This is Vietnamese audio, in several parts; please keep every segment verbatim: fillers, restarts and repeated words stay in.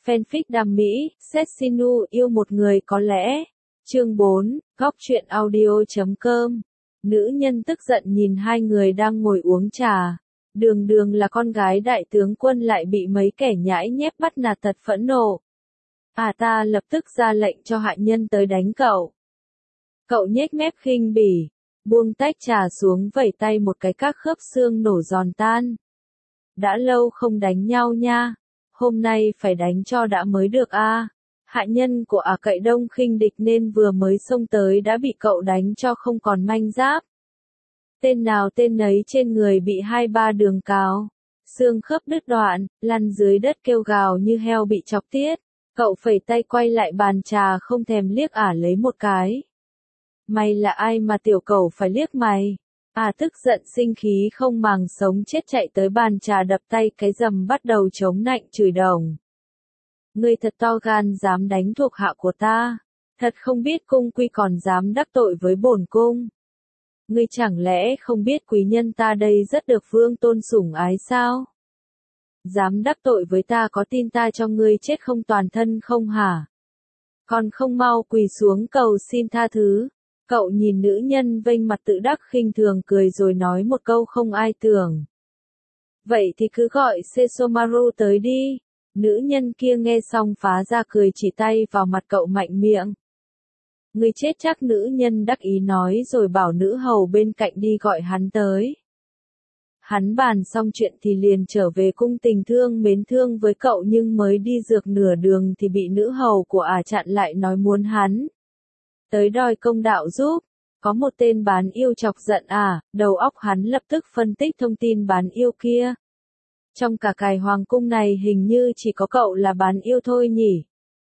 Fanfic đam mỹ, Setsinu yêu một người có lẽ. Chương bốn, góc truyện audio chấm com. Nữ nhân tức giận nhìn hai người đang ngồi uống trà. Đường Đường là con gái đại tướng quân lại bị mấy kẻ nhãi nhép bắt nạt thật phẫn nộ. À ta lập tức ra lệnh cho hạ nhân tới đánh cậu. Cậu nhếch mép khinh bỉ, buông tách trà xuống vẩy tay một cái các khớp xương nổ giòn tan. Đã lâu không đánh nhau nha, hôm nay phải đánh cho đã mới được a. À. Hạ nhân của Ả Cậy Đông khinh địch nên vừa mới xông tới đã bị cậu đánh cho không còn manh giáp. Tên nào tên nấy trên người bị hai ba đường cào, xương khớp đứt đoạn, lăn dưới đất kêu gào như heo bị chọc tiết. Cậu phẩy tay quay lại bàn trà không thèm liếc Ả lấy một cái. Mày là ai mà tiểu cẩu phải liếc mày? Ả tức giận sinh khí không màng sống chết chạy tới bàn trà đập tay cái rầm bắt đầu chống nạnh chửi đồng. Ngươi thật to gan dám đánh thuộc hạ của ta, thật không biết cung quy còn dám đắc tội với bổn cung. Ngươi chẳng lẽ không biết quý nhân ta đây rất được vương tôn sủng ái sao? Dám đắc tội với ta có tin ta cho ngươi chết không toàn thân không hả? Còn không mau quỳ xuống cầu xin tha thứ. Cậu nhìn nữ nhân vênh mặt tự đắc khinh thường cười rồi nói một câu không ai tưởng. Vậy thì cứ gọi Sesomaru tới đi. Nữ nhân kia nghe xong phá ra cười chỉ tay vào mặt cậu mạnh miệng. Ngươi chết chắc, nữ nhân đắc ý nói rồi bảo nữ hầu bên cạnh đi gọi hắn tới. Hắn bàn xong chuyện thì liền trở về cung tình thương mến thương với cậu, nhưng mới đi dược nửa đường thì bị nữ hầu của Ả chặn lại nói muốn hắn tới đòi công đạo giúp. Có một tên bán yêu chọc giận Ả, đầu óc hắn lập tức phân tích thông tin bán yêu kia. Trong cả cài hoàng cung này hình như chỉ có cậu là bán yêu thôi nhỉ.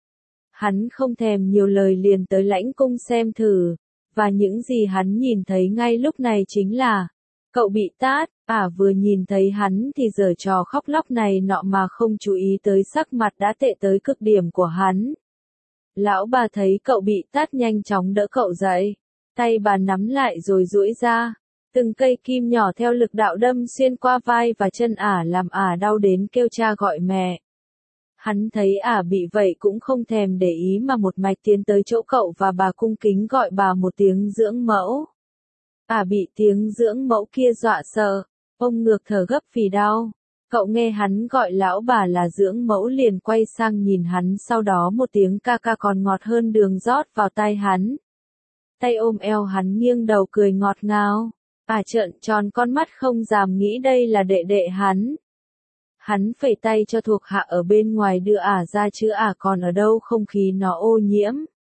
Hắn không thèm nhiều lời liền tới lãnh cung xem thử, và những gì hắn nhìn thấy ngay lúc này chính là cậu bị tát. Ả vừa nhìn thấy hắn thì giở trò khóc lóc này nọ mà không chú ý tới sắc mặt đã tệ tới cực điểm của hắn. Lão bà thấy cậu bị tát nhanh chóng đỡ cậu dậy, tay bà nắm lại rồi duỗi ra, từng cây kim nhỏ theo lực đạo đâm xuyên qua vai và chân Ả làm Ả đau đến kêu cha gọi mẹ. Hắn thấy Ả bị vậy cũng không thèm để ý mà một mạch tiến tới chỗ cậu và bà cung kính gọi bà một tiếng dưỡng mẫu. Ả bị tiếng dưỡng mẫu kia dọa sợ, ông ngược thở gấp vì đau. Cậu nghe hắn gọi lão bà là dưỡng mẫu liền quay sang nhìn hắn, sau đó một tiếng ca ca còn ngọt hơn đường rót vào tai hắn. Tay ôm eo hắn nghiêng đầu cười ngọt ngào. Ả trợn tròn con mắt không dám nghĩ đây là đệ đệ hắn. Hắn phẩy tay cho thuộc hạ ở bên ngoài đưa Ả ra chứ Ả còn ở đâu không khí nó ô nhiễm.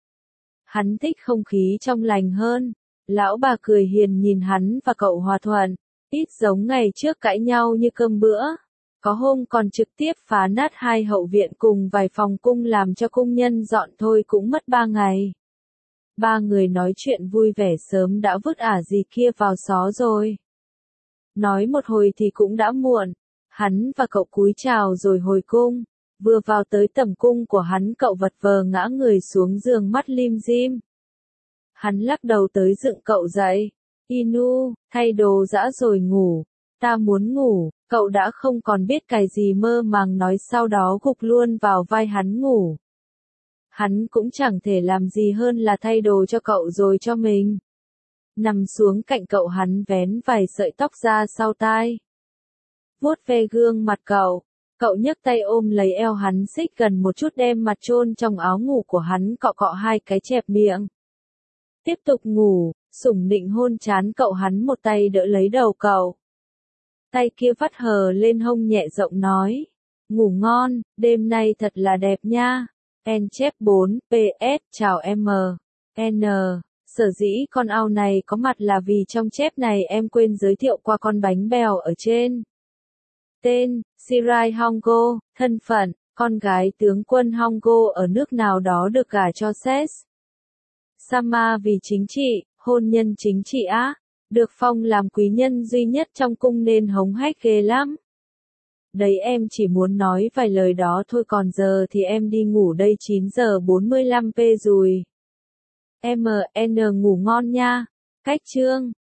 Hắn thích không khí trong lành hơn. Lão bà cười hiền nhìn hắn và cậu hòa thuận, ít giống ngày trước cãi nhau như cơm bữa. Có hôm còn trực tiếp phá nát hai hậu viện cùng vài phòng cung làm cho cung nhân dọn thôi cũng mất ba ngày. Ba người nói chuyện vui vẻ sớm đã vứt Ả gì kia vào xó rồi. Nói một hồi thì cũng đã muộn. Hắn và cậu cúi chào rồi hồi cung. Vừa vào tới tầm cung của hắn cậu vật vờ ngã người xuống giường mắt lim dim. Hắn lắc đầu tới dựng cậu dậy. Inu, thay đồ dã rồi ngủ. Ta muốn ngủ. Cậu đã không còn biết cái gì mơ màng nói, sau đó gục luôn vào vai hắn ngủ. Hắn cũng chẳng thể làm gì hơn là thay đồ cho cậu rồi cho mình. Nằm xuống cạnh cậu hắn vén vài sợi tóc ra sau tai. Vuốt ve gương mặt cậu. Cậu nhấc tay ôm lấy eo hắn xích gần một chút đem mặt chôn trong áo ngủ của hắn, cọ cọ hai cái chẹp miệng. Tiếp tục ngủ, sủng nịnh hôn trán cậu, hắn một tay đỡ lấy đầu cậu. Tay kia vắt hờ lên hông nhẹ giọng nói. Ngủ ngon, đêm nay thật là đẹp nha. En chép bốn, pê ét, chào em. N. Sở dĩ con ao này có mặt là vì trong chép này em quên giới thiệu qua con bánh bèo ở trên. Tên, Shirai Hongo, thân phận, con gái tướng quân Hongo ở nước nào đó được gả cho Ses Sama vì chính trị, hôn nhân chính trị á. Được phong làm quý nhân duy nhất trong cung nên hống hách ghê lắm. Đấy em chỉ muốn nói vài lời đó thôi, còn giờ thì em đi ngủ đây, chín giờ bốn mươi lăm p rồi. em en ngủ ngon nha. Cách chương.